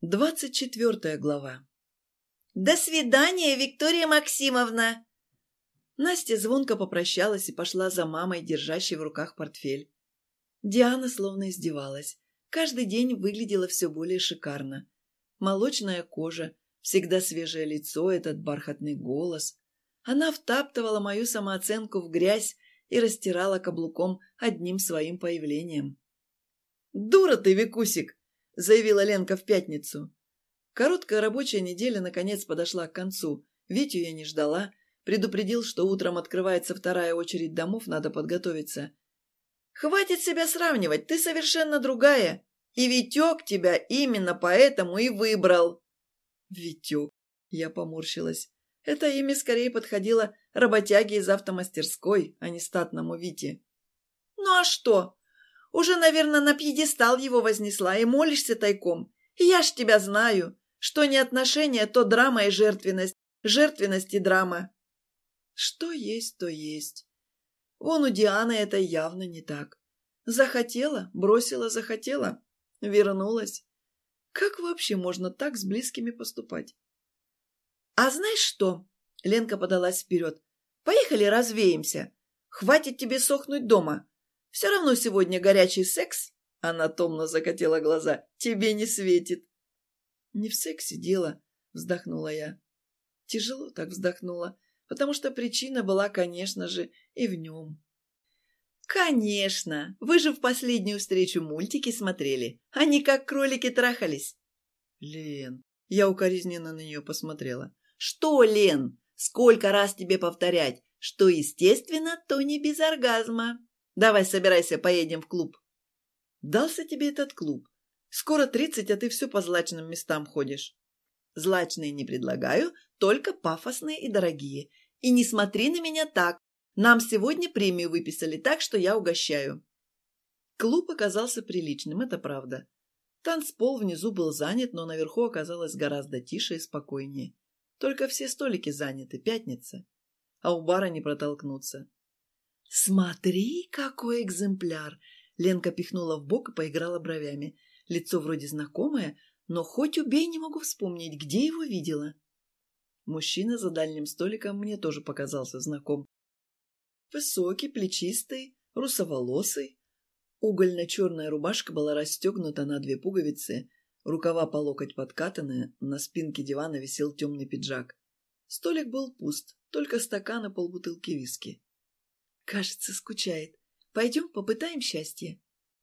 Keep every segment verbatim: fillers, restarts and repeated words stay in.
Двадцать четвертая глава. «До свидания, Виктория Максимовна!» Настя звонко попрощалась и пошла за мамой, держащей в руках портфель. Диана словно издевалась. Каждый день выглядела все более шикарно. Молочная кожа, всегда свежее лицо, этот бархатный голос. Она втаптывала мою самооценку в грязь и растирала каблуком одним своим появлением. «Дура ты, Викусик!» — заявила Ленка в пятницу. Короткая рабочая неделя наконец подошла к концу. Витю я не ждала. Предупредил, что утром открывается вторая очередь домов, надо подготовиться. «Хватит себя сравнивать, ты совершенно другая. И Витек тебя именно поэтому и выбрал». «Витек», — я поморщилась. Это имя скорее подходило работяге из автомастерской, а не статному Вите. «Ну а что? Уже, наверное, на пьедестал его вознесла и молишься тайком. И я ж тебя знаю. Что не отношения, то драма и жертвенность. Жертвенность и драма». Что есть, то есть. Вон у Дианы это явно не так. Захотела, бросила, захотела, вернулась. Как вообще можно так с близкими поступать? «А знаешь что?» — Ленка подалась вперед. «Поехали развеемся. Хватит тебе сохнуть дома. Все равно сегодня горячий секс». Она томно закатила глаза. «Тебе не светит». «Не в сексе дело», — вздохнула я. Тяжело так вздохнула, потому что причина была, конечно же, и в нем. «Конечно! Вы же в последнюю встречу мультики смотрели. Они как кролики трахались». «Лен...» — я укоризненно на нее посмотрела. «Что, Лен? Сколько раз тебе повторять? Что естественно, то не без оргазма. Давай собирайся, поедем в клуб». «Дался тебе этот клуб? Скоро тридцать, а ты все по злачным местам ходишь». «Злачные не предлагаю, только пафосные и дорогие. И не смотри на меня так. Нам сегодня премию выписали, так что я угощаю». Клуб оказался приличным, это правда. Танцпол внизу был занят, но наверху оказалось гораздо тише и спокойнее. Только все столики заняты, пятница. А у бара не протолкнуться. «Смотри, какой экземпляр!» Ленка пихнула в бок и поиграла бровями. Лицо вроде знакомое, но хоть убей, не могу вспомнить, где его видела. Мужчина за дальним столиком мне тоже показался знаком. Высокий, плечистый, русоволосый. Угольно-черная рубашка была расстегнута на две пуговицы, рукава по локоть подкатаны, на спинке дивана висел темный пиджак. Столик был пуст, только стакан и полбутылки виски. «Кажется, скучает. Пойдем попытаем счастье».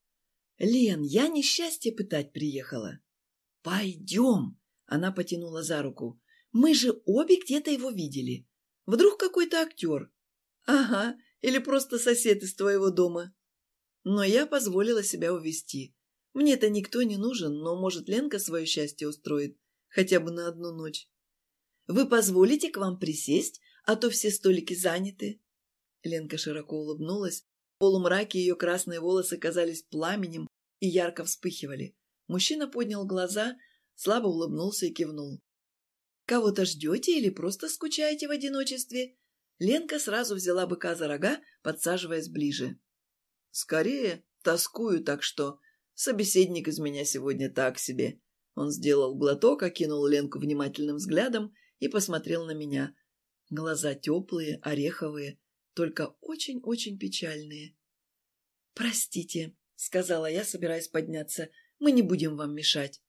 «Лен, я не счастье пытать приехала». «Пойдем!» — она потянула за руку. «Мы же обе где-то его видели. Вдруг какой-то актер?» «Ага, или просто сосед из твоего дома». Но я позволила себя увести. Мне-то никто не нужен, но, может, Ленка свое счастье устроит, хотя бы на одну ночь. «Вы позволите к вам присесть, а то все столики заняты?» Ленка широко улыбнулась. В полумраке ее красные волосы казались пламенем и ярко вспыхивали. Мужчина поднял глаза, слабо улыбнулся и кивнул. «Кого-то ждете или просто скучаете в одиночестве?» Ленка сразу взяла быка за рога, подсаживаясь ближе. «Скорее, тоскую, так что собеседник из меня сегодня так себе». Он сделал глоток, окинул Ленку внимательным взглядом и посмотрел на меня. Глаза теплые, ореховые, только очень-очень печальные. «Простите», — сказала я, собираясь подняться, — «мы не будем вам мешать».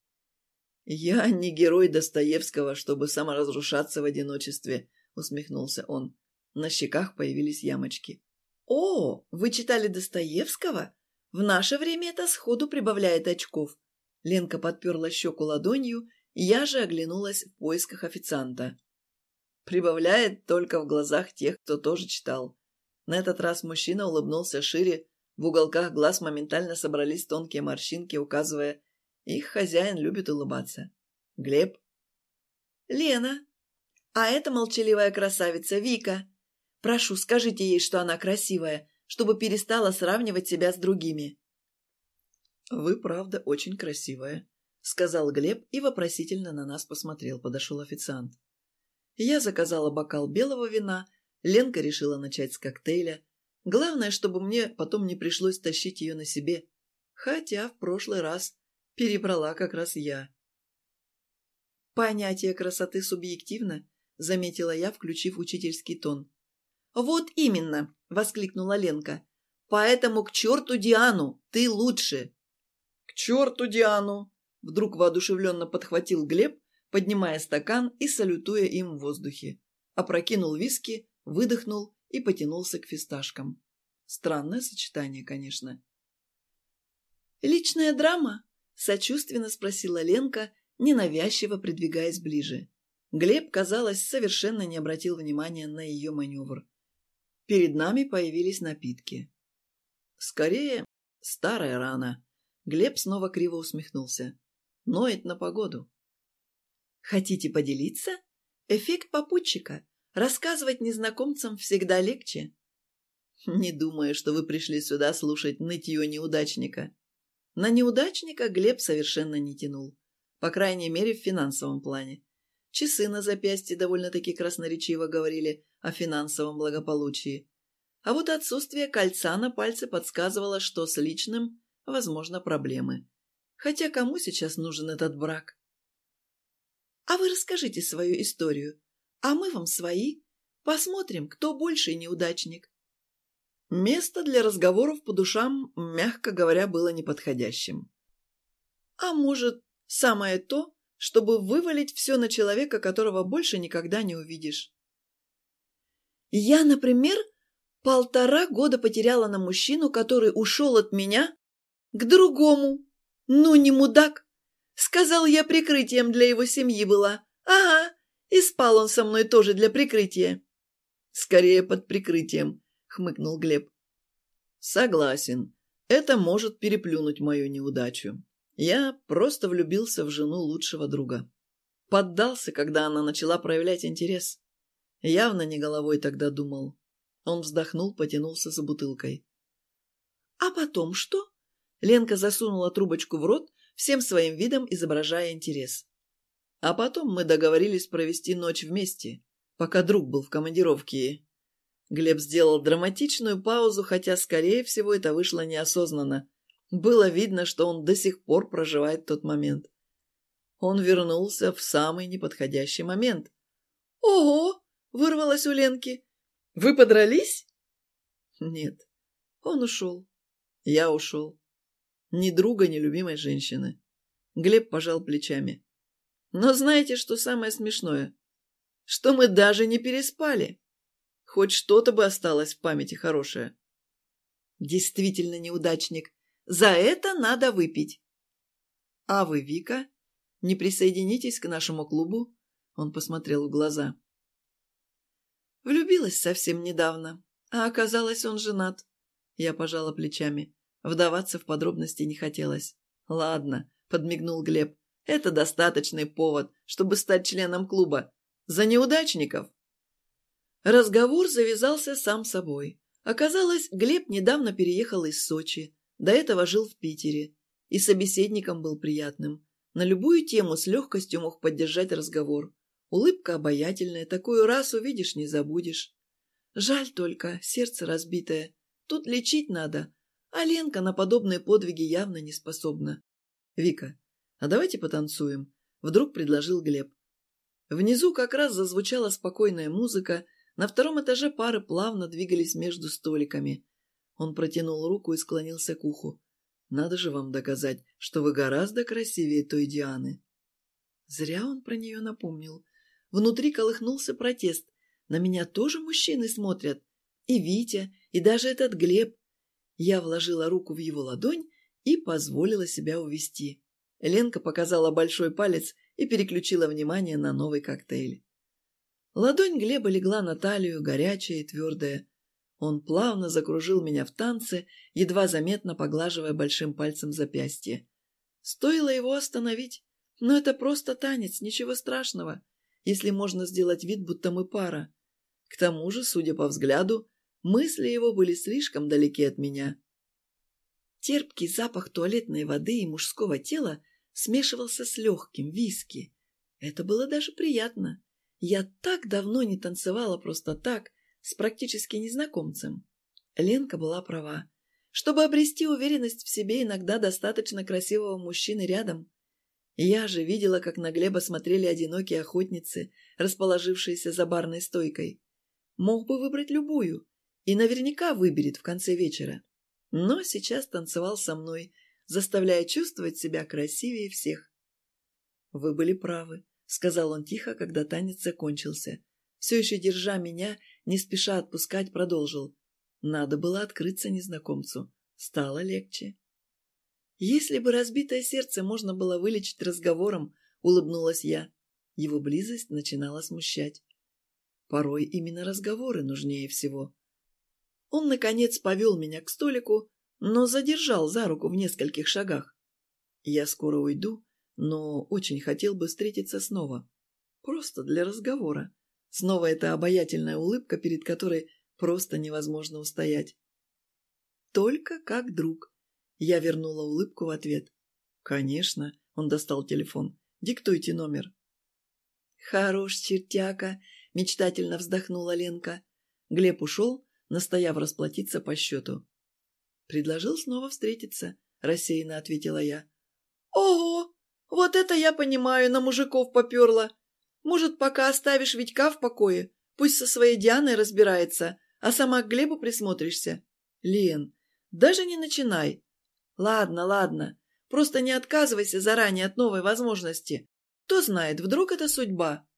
«Я не герой Достоевского, чтобы саморазрушаться в одиночестве», — усмехнулся он. На щеках появились ямочки. «О, вы читали Достоевского? В наше время это сходу прибавляет очков». Ленка подперла щеку ладонью, я же оглянулась в поисках официанта. «Прибавляет только в глазах тех, кто тоже читал». На этот раз мужчина улыбнулся шире, в уголках глаз моментально собрались тонкие морщинки, указывая, их хозяин любит улыбаться. «Глеб?» «Лена. А это молчаливая красавица Вика. Прошу, скажите ей, что она красивая, чтобы перестала сравнивать себя с другими». «Вы, правда, очень красивая», — сказал Глеб и вопросительно на нас посмотрел. Подошел официант. Я заказала бокал белого вина, Ленка решила начать с коктейля. Главное, чтобы мне потом не пришлось тащить ее на себе. Хотя в прошлый раз перебрала как раз я. Понятие красоты субъективно, заметила я, включив учительский тон. Вот именно, воскликнула Ленка. Поэтому к черту Диану, ты лучше. К черту Диану, вдруг воодушевленно подхватил Глеб, поднимая стакан и салютуя им в воздухе. Опрокинул виски, выдохнул и потянулся к фисташкам. Странное сочетание, конечно. «Личная драма?» – сочувственно спросила Ленка, ненавязчиво придвигаясь ближе. Глеб, казалось, совершенно не обратил внимания на ее маневр. Перед нами появились напитки. Скорее, старая рана. Глеб снова криво усмехнулся. Ноет на погоду. «Хотите поделиться? Эффект попутчика. Рассказывать незнакомцам всегда легче». «Не думаю, что вы пришли сюда слушать нытье неудачника». На неудачника Глеб совершенно не тянул. По крайней мере, в финансовом плане. Часы на запястье довольно-таки красноречиво говорили о финансовом благополучии. А вот отсутствие кольца на пальце подсказывало, что с личным, возможно, проблемы. Хотя кому сейчас нужен этот брак? «А вы расскажите свою историю, а мы вам свои. Посмотрим, кто больший неудачник». Место для разговоров по душам, мягко говоря, было неподходящим. А может, самое то, чтобы вывалить все на человека, которого больше никогда не увидишь. Я, например, полтора года потеряла на мужчину, который ушел от меня к другому. Ну, не мудак. Сказал, я прикрытием для его семьи была. Ага, и спал он со мной тоже для прикрытия. Скорее под прикрытием, хмыкнул Глеб. Согласен, это может переплюнуть мою неудачу. Я просто влюбился в жену лучшего друга. Поддался, когда она начала проявлять интерес. Явно не головой тогда думал. Он вздохнул, потянулся за бутылкой. «А потом что?» Ленка засунула трубочку в рот, всем своим видом изображая интерес. «А потом мы договорились провести ночь вместе, пока друг был в командировке». Глеб сделал драматичную паузу, хотя, скорее всего, это вышло неосознанно. Было видно, что он до сих пор проживает тот момент. Он вернулся в самый неподходящий момент. «Ого!» — вырвалось у Ленки. «Вы подрались?» «Нет. Он ушел. Я ушел. Ни друга, ни любимой женщины». Глеб пожал плечами. «Но знаете, что самое смешное? Что мы даже не переспали. Хоть что-то бы осталось в памяти хорошее». «Действительно неудачник. За это надо выпить». «А вы, Вика, не присоединитесь к нашему клубу?» Он посмотрел в глаза. «Влюбилась совсем недавно, а оказалось, он женат». Я пожала плечами. Вдаваться в подробности не хотелось. «Ладно», — подмигнул Глеб, — «это достаточный повод, чтобы стать членом клуба. За неудачников». Разговор завязался сам собой. Оказалось, Глеб недавно переехал из Сочи. До этого жил в Питере. И собеседником был приятным. На любую тему с легкостью мог поддержать разговор. Улыбка обаятельная, такую раз увидишь, не забудешь. Жаль только, сердце разбитое. Тут лечить надо. А Ленка на подобные подвиги явно не способна. «Вика, а давайте потанцуем», — вдруг предложил Глеб. Внизу как раз зазвучала спокойная музыка. На втором этаже пары плавно двигались между столиками. Он протянул руку и склонился к уху. «Надо же вам доказать, что вы гораздо красивее той Дианы». Зря он про нее напомнил. Внутри колыхнулся протест. На меня тоже мужчины смотрят. И Витя, и даже этот Глеб. Я вложила руку в его ладонь и позволила себя увести. Ленка показала большой палец и переключила внимание на новый коктейль. Ладонь Глеба легла на талию, горячая и твердая. Он плавно закружил меня в танце, едва заметно поглаживая большим пальцем запястье. Стоило его остановить. Но это просто танец, ничего страшного, если можно сделать вид, будто мы пара. К тому же, судя по взгляду, мысли его были слишком далеки от меня. Терпкий запах туалетной воды и мужского тела смешивался с легким виски. Это было даже приятно. Я так давно не танцевала просто так, с практически незнакомцем. Ленка была права. Чтобы обрести уверенность в себе, иногда достаточно красивого мужчины рядом. Я же видела, как на Глеба смотрели одинокие охотницы, расположившиеся за барной стойкой. Мог бы выбрать любую, и наверняка выберет в конце вечера. Но сейчас танцевал со мной, заставляя чувствовать себя красивее всех. «Вы были правы», — сказал он тихо, когда танец закончился. Все еще держа меня, не спеша отпускать, продолжил. Надо было открыться незнакомцу. Стало легче. «Если бы разбитое сердце можно было вылечить разговором», — улыбнулась я. Его близость начинала смущать. Порой именно разговоры нужнее всего. Он, наконец, повел меня к столику, но задержал за руку в нескольких шагах. Я скоро уйду, но очень хотел бы встретиться снова. Просто для разговора. Снова эта обаятельная улыбка, перед которой просто невозможно устоять. Только как друг. Я вернула улыбку в ответ. «Конечно», — он достал телефон. «Диктуйте номер». «Хорош, чертяка», — мечтательно вздохнула Ленка. Глеб ушел, настояв расплатиться по счету. «Предложил снова встретиться», — рассеянно ответила я. «Ого! Вот это я понимаю, на мужиков поперло. Может, пока оставишь Витька в покое? Пусть со своей Дианой разбирается, а сама к Глебу присмотришься?» «Лен, даже не начинай». «Ладно, ладно. Просто не отказывайся заранее от новой возможности. Кто знает, вдруг это судьба?»